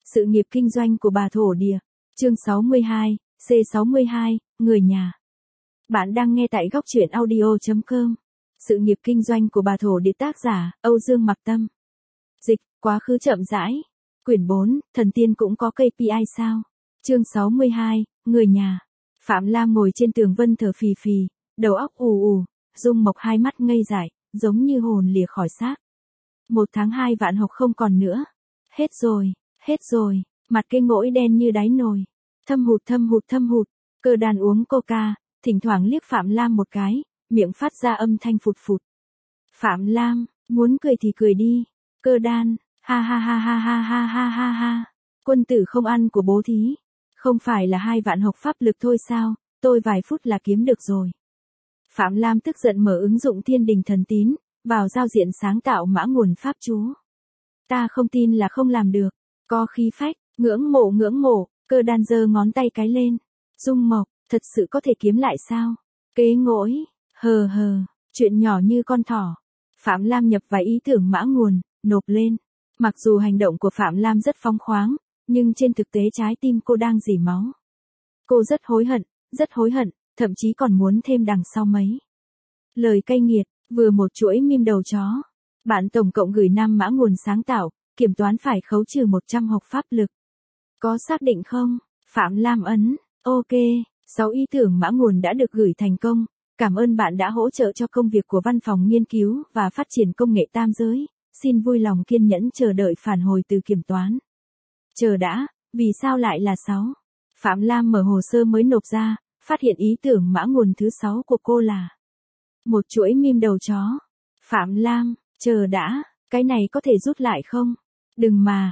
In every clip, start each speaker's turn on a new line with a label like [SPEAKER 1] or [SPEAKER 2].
[SPEAKER 1] Sự nghiệp kinh doanh của bà thổ địa. Chương 62, C62, người nhà. Bạn đang nghe tại góc truyện audio.com. Sự nghiệp kinh doanh của bà thổ địa, tác giả Âu Dương Mặc Tâm. Dịch, quá khứ chậm rãi. Quyển 4, thần tiên cũng có KPI sao? Chương 62, người nhà. Phạm Lam ngồi trên tường vân thở phì phì, đầu óc ù ù, Dung Mộc hai mắt ngây dại, giống như hồn lìa khỏi xác. 1 tháng 2 vạn học không còn nữa. Hết rồi, mặt cây ngỗi đen như đáy nồi. Thâm hụt. Cơ đàn uống coca, thỉnh thoảng liếc Phạm Lam một cái, miệng phát ra âm thanh phụt phụt. Phạm Lam, muốn cười thì cười đi. Cơ đan, ha ha ha ha ha ha ha ha ha. Quân tử không ăn của bố thí. Không phải là 2 vạn học pháp lực thôi sao, tôi vài phút là kiếm được rồi. Phạm Lam tức giận mở ứng dụng Thiên Đình Thần Tín, vào giao diện sáng tạo mã nguồn pháp chú. Ta không tin là không làm được. Có khí phách, ngưỡng mộ, cơ đan giơ ngón tay cái lên. Dung Mộc, thật sự có thể kiếm lại sao? Kế ngỗi, hờ, chuyện nhỏ như con thỏ. Phạm Lam nhập vài ý tưởng mã nguồn, nộp lên. Mặc dù hành động của Phạm Lam rất phóng khoáng, nhưng trên thực tế trái tim cô đang rỉ máu. Cô rất hối hận, thậm chí còn muốn thêm đằng sau mấy lời cay nghiệt, vừa một chuỗi meme đầu chó. Bạn tổng cộng gửi 5 mã nguồn sáng tạo, kiểm toán phải khấu trừ 100 học pháp lực. Có xác định không? Phạm Lam ấn, ok, 6 ý tưởng mã nguồn đã được gửi thành công. Cảm ơn bạn đã hỗ trợ cho công việc của Văn phòng Nghiên cứu và Phát triển Công nghệ Tam Giới. Xin vui lòng kiên nhẫn chờ đợi phản hồi từ kiểm toán. Chờ đã, vì sao lại là 6? Phạm Lam mở hồ sơ mới nộp ra, phát hiện ý tưởng mã nguồn thứ 6 của cô là một chuỗi meme đầu chó. Phạm Lam, chờ đã, cái này có thể rút lại không? Đừng mà,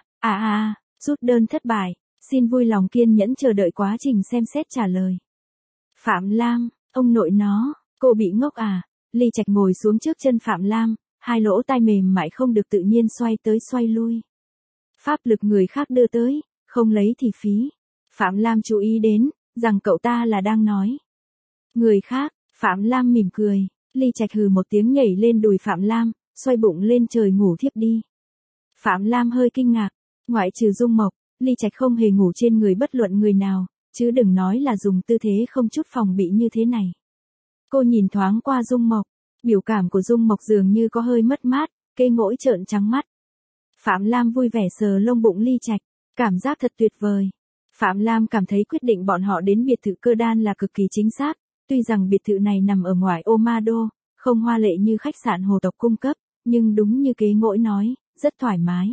[SPEAKER 1] rút đơn thất bại, xin vui lòng kiên nhẫn chờ đợi quá trình xem xét trả lời. Phạm Lam, ông nội nó, cô bị ngốc à? Ly Trạch ngồi xuống trước chân Phạm Lam, hai lỗ tai mềm mại không được tự nhiên xoay tới xoay lui. Pháp lực người khác đưa tới, không lấy thì phí. Phạm Lam chú ý đến, rằng cậu ta là đang nói người khác. Phạm Lam mỉm cười, Ly Trạch hừ một tiếng nhảy lên đùi Phạm Lam, xoay bụng lên trời ngủ thiếp đi. Phạm Lam hơi kinh ngạc, ngoại trừ Dung Mộc, Ly Trạch không hề ngủ trên người bất luận người nào, chứ đừng nói là dùng tư thế không chút phòng bị như thế này. Cô nhìn thoáng qua Dung Mộc, biểu cảm của Dung Mộc dường như có hơi mất mát, Kế ngỗi trợn trắng mắt. Phạm Lam vui vẻ sờ lông bụng Ly Trạch, cảm giác thật tuyệt vời. Phạm Lam cảm thấy quyết định bọn họ đến biệt thự Cơ Đan là cực kỳ chính xác, tuy rằng biệt thự này nằm ở ngoài ô Ma Đô, không hoa lệ như khách sạn Hồ Tộc cung cấp, nhưng đúng như Kế ngỗi nói, rất thoải mái.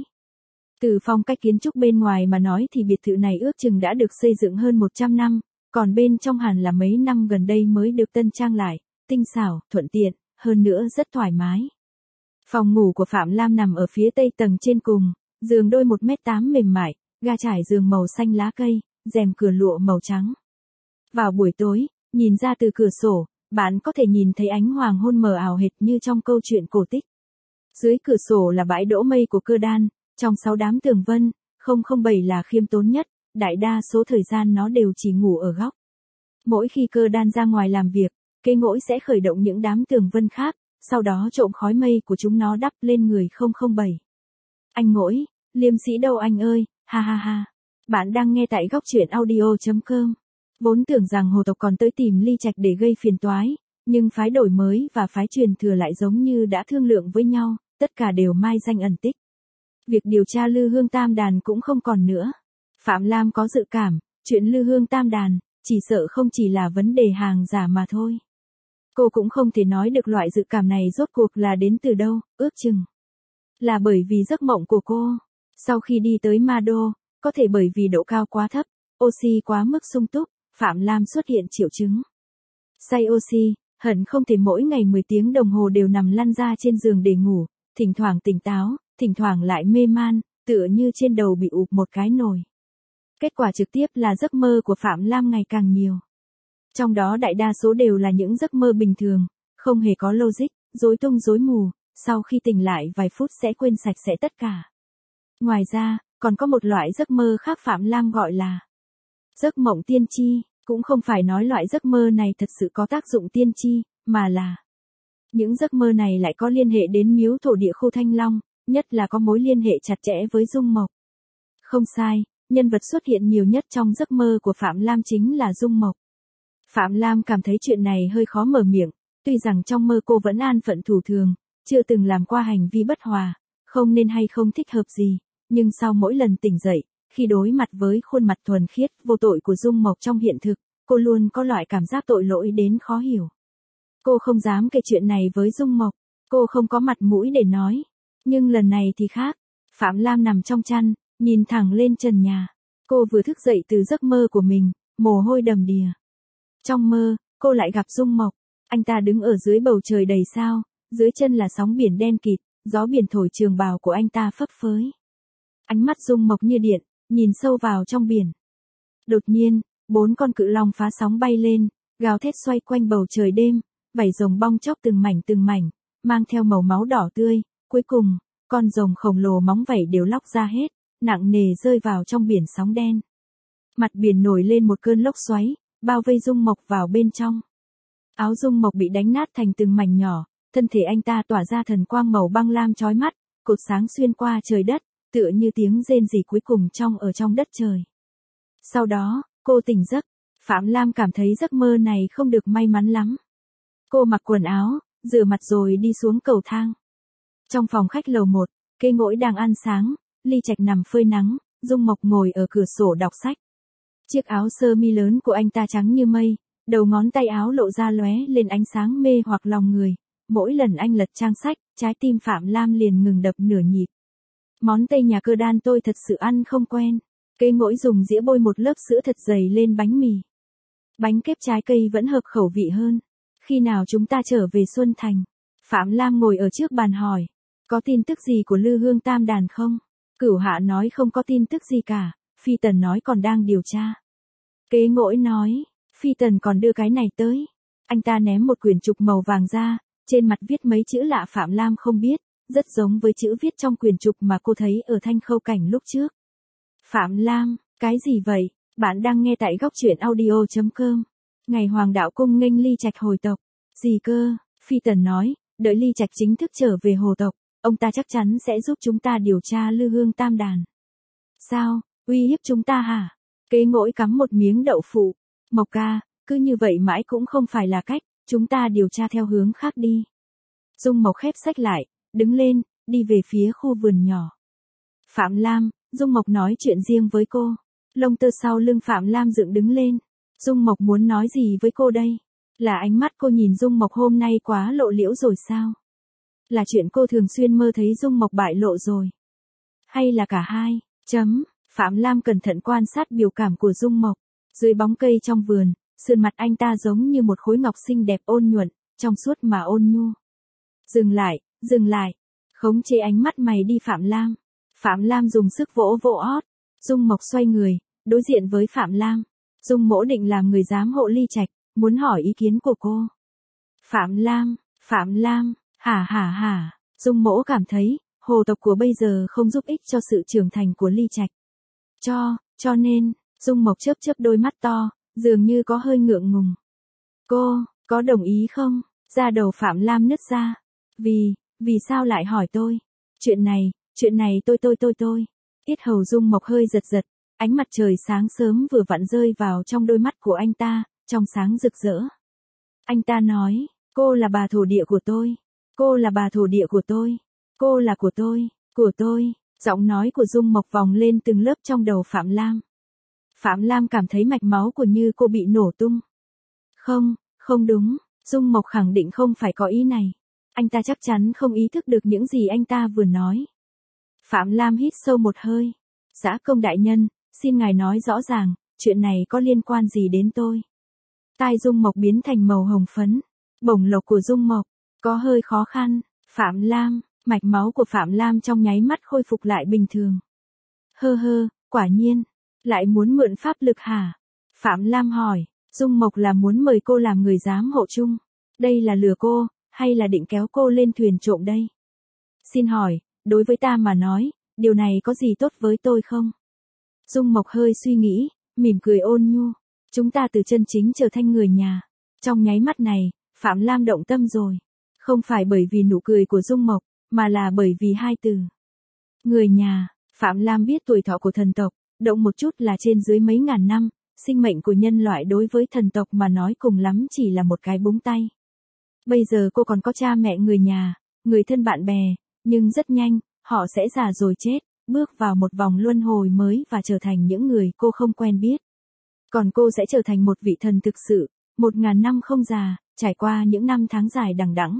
[SPEAKER 1] Từ phong cách kiến trúc bên ngoài mà nói thì biệt thự này ước chừng đã được xây dựng hơn 100 năm, còn bên trong hẳn là mấy năm gần đây mới được tân trang lại, tinh xảo, thuận tiện, hơn nữa rất thoải mái. Phòng ngủ của Phạm Lam nằm ở phía tây tầng trên cùng, giường đôi 1m8 mềm mại, ga trải giường màu xanh lá cây, rèm cửa lụa màu trắng. Vào buổi tối, nhìn ra từ cửa sổ, bạn có thể nhìn thấy ánh hoàng hôn mờ ảo hệt như trong câu chuyện cổ tích. Dưới cửa sổ là bãi đỗ mây của Cơ Đan, trong 6 đám tường vân, 007 là khiêm tốn nhất, đại đa số thời gian nó đều chỉ ngủ ở góc. Mỗi khi Cơ Đan ra ngoài làm việc, Kế ngỗi sẽ khởi động những đám tường vân khác, sau đó trộm khói mây của chúng nó đắp lên người 007. Anh Ngỗi, liêm sĩ đâu anh ơi, ha ha ha. Bạn đang nghe tại góc truyện audio.com. Vốn tưởng rằng Hồ Tộc còn tới tìm Ly Trạch để gây phiền toái, nhưng phái đổi mới và phái truyền thừa lại giống như đã thương lượng với nhau, tất cả đều mai danh ẩn tích. Việc điều tra Lư Hương Tam Đàn cũng không còn nữa. Phạm Lam có dự cảm, chuyện Lư Hương Tam Đàn, chỉ sợ không chỉ là vấn đề hàng giả mà thôi. Cô cũng không thể nói được loại dự cảm này rốt cuộc là đến từ đâu, ước chừng là bởi vì giấc mộng của cô. Sau khi đi tới Ma Đô, có thể bởi vì độ cao quá thấp, oxy quá mức sung túc, Phạm Lam xuất hiện triệu chứng say oxy, hận không thể mỗi ngày 10 tiếng đồng hồ đều nằm lăn ra trên giường để ngủ, thỉnh thoảng tỉnh táo, thỉnh thoảng lại mê man, tựa như trên đầu bị ụp một cái nồi. Kết quả trực tiếp là giấc mơ của Phạm Lam ngày càng nhiều. Trong đó đại đa số đều là những giấc mơ bình thường, không hề có logic, rối tung rối mù, sau khi tỉnh lại vài phút sẽ quên sạch sẽ tất cả. Ngoài ra, còn có một loại giấc mơ khác Phạm Lam gọi là giấc mộng tiên tri, cũng không phải nói loại giấc mơ này thật sự có tác dụng tiên tri, mà là những giấc mơ này lại có liên hệ đến miếu thổ địa khu Thanh Long, nhất là có mối liên hệ chặt chẽ với Dung Mộc. Không sai, nhân vật xuất hiện nhiều nhất trong giấc mơ của Phạm Lam chính là Dung Mộc. Phạm Lam cảm thấy chuyện này hơi khó mở miệng, tuy rằng trong mơ cô vẫn an phận thủ thường, chưa từng làm qua hành vi bất hòa, không nên hay không thích hợp gì, nhưng sau mỗi lần tỉnh dậy, khi đối mặt với khuôn mặt thuần khiết, vô tội của Dung Mộc trong hiện thực, cô luôn có loại cảm giác tội lỗi đến khó hiểu. Cô không dám kể chuyện này với Dung Mộc, cô không có mặt mũi để nói. Nhưng lần này thì khác, Phạm Lam nằm trong chăn, nhìn thẳng lên trần nhà. Cô vừa thức dậy từ giấc mơ của mình, mồ hôi đầm đìa. Trong mơ, cô lại gặp Dung Mộc, anh ta đứng ở dưới bầu trời đầy sao, dưới chân là sóng biển đen kịt, gió biển thổi trường bào của anh ta phấp phới. Ánh mắt Dung Mộc như điện, nhìn sâu vào trong biển. Đột nhiên, 4 con cự long phá sóng bay lên, gào thét xoay quanh bầu trời đêm, vảy rồng bong chóc từng mảnh, mang theo màu máu đỏ tươi, cuối cùng, con rồng khổng lồ móng vảy đều lóc ra hết, nặng nề rơi vào trong biển sóng đen. Mặt biển nổi lên một cơn lốc xoáy, bao vây Dung Mộc vào bên trong. Áo Dung Mộc bị đánh nát thành từng mảnh nhỏ, thân thể anh ta tỏa ra thần quang màu băng lam chói mắt, cột sáng xuyên qua trời đất, tựa như tiếng rên rỉ cuối cùng ở trong đất trời. Sau đó, cô tỉnh giấc, Phạm Lam cảm thấy giấc mơ này không được may mắn lắm. Cô mặc quần áo, rửa mặt rồi đi xuống cầu thang. Trong phòng khách lầu 1, Kế Ngỗi đang ăn sáng, Ly Trạch nằm phơi nắng, Dung Mộc ngồi ở cửa sổ đọc sách. Chiếc áo sơ mi lớn của anh ta trắng như mây, đầu ngón tay áo lộ ra lóe lên ánh sáng mê hoặc lòng người. Mỗi lần anh lật trang sách, trái tim Phạm Lam liền ngừng đập nửa nhịp. Món Tây nhà cơ đan tôi thật sự ăn không quen. Kế Ngỗi dùng dĩa bôi một lớp sữa thật dày lên bánh mì. Bánh kếp trái cây vẫn hợp khẩu vị hơn. Khi nào chúng ta trở về Xuân Thành? Phạm Lam ngồi ở trước bàn hỏi. Có tin tức gì của Lư Hương Tam Đàn không? Cửu Hạ nói không có tin tức gì cả, Phi Tần nói còn đang điều tra. Kế Ngỗi nói, Phi Tần còn đưa cái này tới. Anh ta ném một quyển trục màu vàng ra, trên mặt viết mấy chữ lạ Phạm Lam không biết, rất giống với chữ viết trong quyển trục mà cô thấy ở Thanh Khâu Cảnh lúc trước. Phạm Lam, cái gì vậy? Bạn đang nghe tại góc truyện audio.com. Ngày Hoàng đạo cung nghênh Ly Trạch hồi tộc. Gì cơ? Phi Tần nói, đợi Ly Trạch chính thức trở về hồ tộc, ông ta chắc chắn sẽ giúp chúng ta điều tra Lư Hương Tam Đàn. Sao, uy hiếp chúng ta hả? Kế Ngỗi cắm một miếng đậu phụ. Mộc ca, cứ như vậy mãi cũng không phải là cách, chúng ta điều tra theo hướng khác đi. Dung Mộc khép sách lại, đứng lên, đi về phía khu vườn nhỏ. Phạm Lam, Dung Mộc nói chuyện riêng với cô. Lông tơ sau lưng Phạm Lam dựng đứng lên. Dung Mộc muốn nói gì với cô đây? Là ánh mắt cô nhìn Dung Mộc hôm nay quá lộ liễu rồi sao? Là chuyện cô thường xuyên mơ thấy Dung Mộc bại lộ rồi? Hay là cả hai? Phạm Lam cẩn thận quan sát biểu cảm của Dung Mộc. Dưới bóng cây trong vườn, sườn mặt anh ta giống như một khối ngọc xinh đẹp ôn nhuận, trong suốt mà ôn nhu. Dừng lại. Khống chế ánh mắt mày đi Phạm Lam. Phạm Lam dùng sức vỗ vỗ ót. Dung Mộc xoay người, đối diện với Phạm Lam. Dung Mỗ định làm người giám hộ Ly Trạch, muốn hỏi ý kiến của cô. Phạm Lam, hả. Dung Mỗ cảm thấy, hồ tộc của bây giờ không giúp ích cho sự trưởng thành của Ly Trạch. Cho nên, Dung Mộc chớp đôi mắt to, dường như có hơi ngượng ngùng. Cô, có đồng ý không? Da đầu Phạm Lam nứt ra. Vì sao lại hỏi tôi? Chuyện này tôi. Yết hầu Dung Mộc hơi giật, ánh mặt trời sáng sớm vừa vặn rơi vào trong đôi mắt của anh ta, trong sáng rực rỡ. Anh ta nói, cô là bà thổ địa của tôi. Cô là của tôi. Giọng nói của Dung Mộc vòng lên từng lớp trong đầu Phạm Lam. Phạm Lam cảm thấy mạch máu của Như cô bị nổ tung. Không đúng, Dung Mộc khẳng định không phải có ý này. Anh ta chắc chắn không ý thức được những gì anh ta vừa nói. Phạm Lam hít sâu một hơi. Dã Công đại nhân, xin ngài nói rõ ràng, chuyện này có liên quan gì đến tôi? Tai Dung Mộc biến thành màu hồng phấn. Bổng lộc của Dung Mộc, có hơi khó khăn. Phạm Lam, mạch máu của Phạm Lam trong nháy mắt khôi phục lại bình thường. Quả nhiên, lại muốn mượn pháp lực hả? Phạm Lam hỏi, Dung Mộc là muốn mời cô làm người giám hộ chung. Đây là lừa cô, hay là định kéo cô lên thuyền trộm đây? Xin hỏi, đối với ta mà nói, điều này có gì tốt với tôi không? Dung Mộc hơi suy nghĩ, mỉm cười ôn nhu. Chúng ta từ chân chính trở thành người nhà. Trong nháy mắt này, Phạm Lam động tâm rồi. Không phải bởi vì nụ cười của Dung Mộc, mà là bởi vì hai từ. Người nhà. Phạm Lam biết tuổi thọ của thần tộc, động một chút là trên dưới mấy ngàn năm, sinh mệnh của nhân loại đối với thần tộc mà nói cùng lắm chỉ là một cái búng tay. Bây giờ cô còn có cha mẹ người nhà, người thân bạn bè, nhưng rất nhanh, họ sẽ già rồi chết, bước vào một vòng luân hồi mới và trở thành những người cô không quen biết. Còn cô sẽ trở thành một vị thần thực sự, 1000 năm không già, trải qua những năm tháng dài đằng đẵng.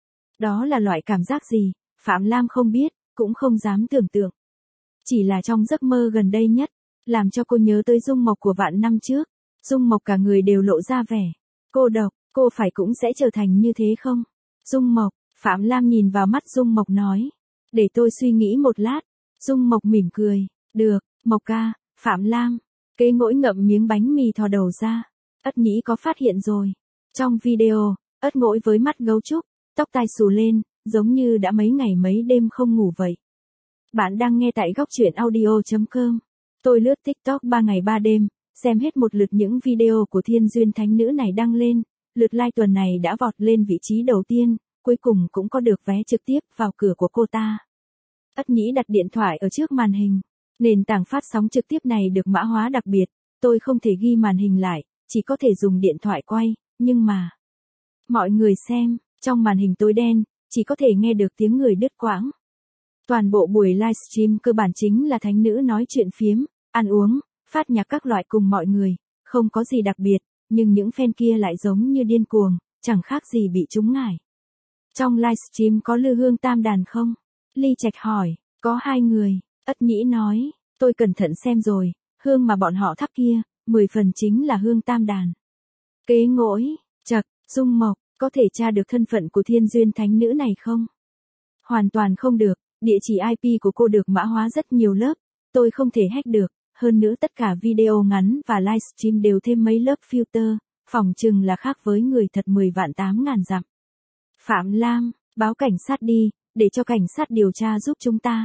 [SPEAKER 1] Đó là loại cảm giác gì, Phạm Lam không biết, cũng không dám tưởng tượng. Chỉ là trong giấc mơ gần đây nhất, làm cho cô nhớ tới Dung Mộc của vạn năm trước. Dung Mộc cả người đều lộ ra vẻ cô độc, cô phải cũng sẽ trở thành như thế không? Dung Mộc, Phạm Lam nhìn vào mắt Dung Mộc nói. Để tôi suy nghĩ một lát. Dung Mộc mỉm cười. Được, Mộc ca, Phạm Lam. Kế Ngỗi ngậm miếng bánh mì thò đầu ra. Ất Nhĩ có phát hiện rồi. Trong video, Ất Ngỗi với mắt gấu trúc, tóc tai xù lên, giống như đã mấy ngày mấy đêm không ngủ vậy. Bạn đang nghe tại góc truyện audio.com. Tôi lướt TikTok 3 ngày 3 đêm, xem hết một lượt những video của Thiên Duyên Thánh Nữ này đăng lên. Lượt like tuần này đã vọt lên vị trí đầu tiên, cuối cùng cũng có được vé trực tiếp vào cửa của cô ta. Ất Nhĩ đặt điện thoại ở trước màn hình. Nền tảng phát sóng trực tiếp này được mã hóa đặc biệt, tôi không thể ghi màn hình lại, chỉ có thể dùng điện thoại quay, nhưng mà... Mọi người xem, trong màn hình tối đen, chỉ có thể nghe được tiếng người đứt quãng. Toàn bộ buổi livestream cơ bản chính là thánh nữ nói chuyện phiếm, ăn uống, phát nhạc các loại cùng mọi người, không có gì đặc biệt, nhưng những fan kia lại giống như điên cuồng, chẳng khác gì bị trúng ngải. Trong livestream có Lư Hương Tam Đàn không? Ly Trạch hỏi, có 2 người, Ất Nhĩ nói, tôi cẩn thận xem rồi, hương mà bọn họ thắp kia, 10 phần chính là hương Tam Đàn. Kế Ngỗi, chậc, Dung Mộc, có thể tra được thân phận của Thiên Duyên Thánh Nữ này không? Hoàn toàn không được, địa chỉ IP của cô được mã hóa rất nhiều lớp, tôi không thể hack được, hơn nữa tất cả video ngắn và livestream đều thêm mấy lớp filter, phỏng chừng là khác với người thật 10 vạn 8 ngàn dặm. Phạm Lam, báo cảnh sát đi, để cho cảnh sát điều tra giúp chúng ta.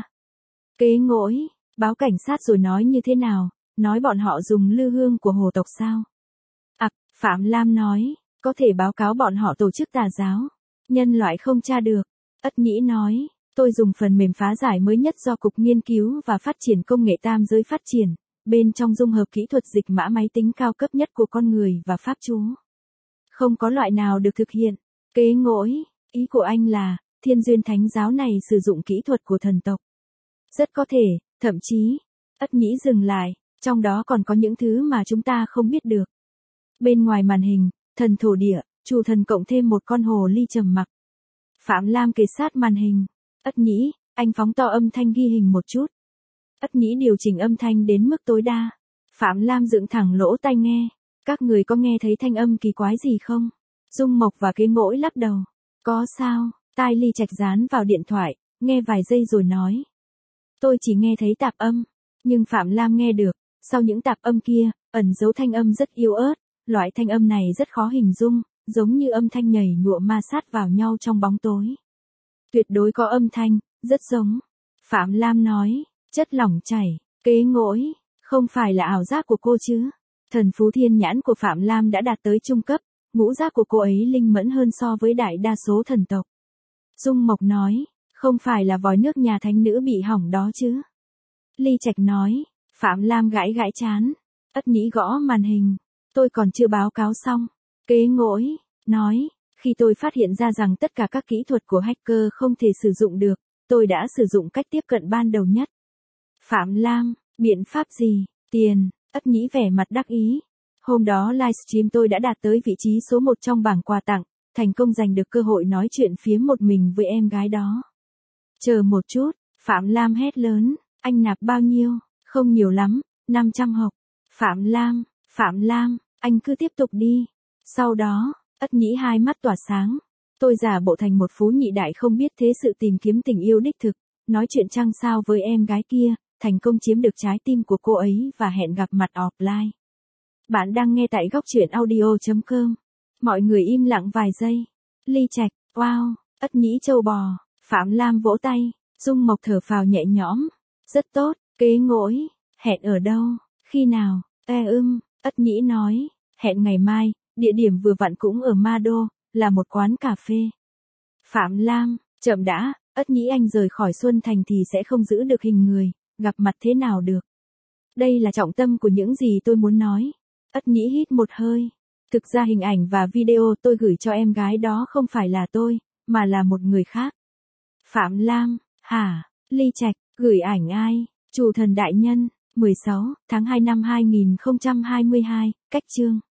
[SPEAKER 1] Kế Ngỗi, báo cảnh sát rồi nói như thế nào, nói bọn họ dùng lư hương của hồ tộc sao? Phạm Lam nói, có thể báo cáo bọn họ tổ chức tà giáo, nhân loại không tra được. Ất Nhĩ nói, tôi dùng phần mềm phá giải mới nhất do Cục Nghiên cứu và Phát triển Công nghệ Tam giới phát triển, bên trong dung hợp kỹ thuật dịch mã máy tính cao cấp nhất của con người và pháp chú. Không có loại nào được thực hiện. Kế Ngỗi, ý của anh là, Thiên Duyên Thánh giáo này sử dụng kỹ thuật của thần tộc. Rất có thể, thậm chí, Ất Nhĩ dừng lại, trong đó còn có những thứ mà chúng ta không biết được. Bên ngoài màn hình, thần thổ địa, chủ thần cộng thêm một con hồ ly trầm mặc. Phạm Lam kề sát màn hình. Ất Nhĩ, anh phóng to âm thanh ghi hình một chút. Ất Nhĩ điều chỉnh âm thanh đến mức tối đa. Phạm Lam dựng thẳng lỗ tai nghe. Các người có nghe thấy thanh âm kỳ quái gì không? Dung Mộc và Kế Ngỗi lắc đầu. Có sao? Tai Ly Trạch dán vào điện thoại, nghe vài giây rồi nói. Tôi chỉ nghe thấy tạp âm, nhưng Phạm Lam nghe được, sau những tạp âm kia, ẩn dấu thanh âm rất yếu ớt, loại thanh âm này rất khó hình dung, giống như âm thanh nhảy nhụa ma sát vào nhau trong bóng tối. Tuyệt đối có âm thanh, rất giống. Phạm Lam nói, chất lỏng chảy, Kế Ngỗi, không phải là ảo giác của cô chứ. Thần phú thiên nhãn của Phạm Lam đã đạt tới trung cấp, ngũ giác của cô ấy linh mẫn hơn so với đại đa số thần tộc. Dung Mộc nói, không phải là vòi nước nhà thánh nữ bị hỏng đó chứ. Ly Trạch nói, Phạm Lam gãi gãi chán. Ất Nhĩ gõ màn hình, tôi còn chưa báo cáo xong. Kế Ngỗi, nói, khi tôi phát hiện ra rằng tất cả các kỹ thuật của hacker không thể sử dụng được, tôi đã sử dụng cách tiếp cận ban đầu nhất. Phạm Lam, biện pháp gì? Tiền. Ất Nhĩ vẻ mặt đắc ý. Hôm đó livestream tôi đã đạt tới vị trí số 1 trong bảng quà tặng, thành công giành được cơ hội nói chuyện phiếm một mình với em gái đó. Chờ một chút, Phạm Lam hét lớn, anh nạp bao nhiêu? Không nhiều lắm, 500 hộp. Phạm Lam, anh cứ tiếp tục đi. Sau đó, Ất Nhĩ hai mắt tỏa sáng. Tôi giả bộ thành một phú nhị đại không biết thế sự tìm kiếm tình yêu đích thực, nói chuyện trăng sao với em gái kia, thành công chiếm được trái tim của cô ấy và hẹn gặp mặt offline. Bạn đang nghe tại góc truyện audio.com. Mọi người im lặng vài giây. Ly Trạch, wow, Ất Nhĩ trâu bò. Phạm Lam vỗ tay, Dung Mộc thở phào nhẹ nhõm. Rất tốt, Kế Ngỗi, hẹn ở đâu, khi nào? Ất Nhĩ nói, hẹn ngày mai, địa điểm vừa vặn cũng ở Ma Đô, là một quán cà phê. Phạm Lam, chậm đã, Ất Nhĩ anh rời khỏi Xuân Thành thì sẽ không giữ được hình người, gặp mặt thế nào được. Đây là trọng tâm của những gì tôi muốn nói. Ất nhĩ hít một hơi. Thực ra hình ảnh và video tôi gửi cho em gái đó không phải là tôi, mà là một người khác. Phạm Lam, hả? Ly Trạch, gửi ảnh ai? Chủ thần đại nhân, 16 tháng 2 năm 2022, cách chương.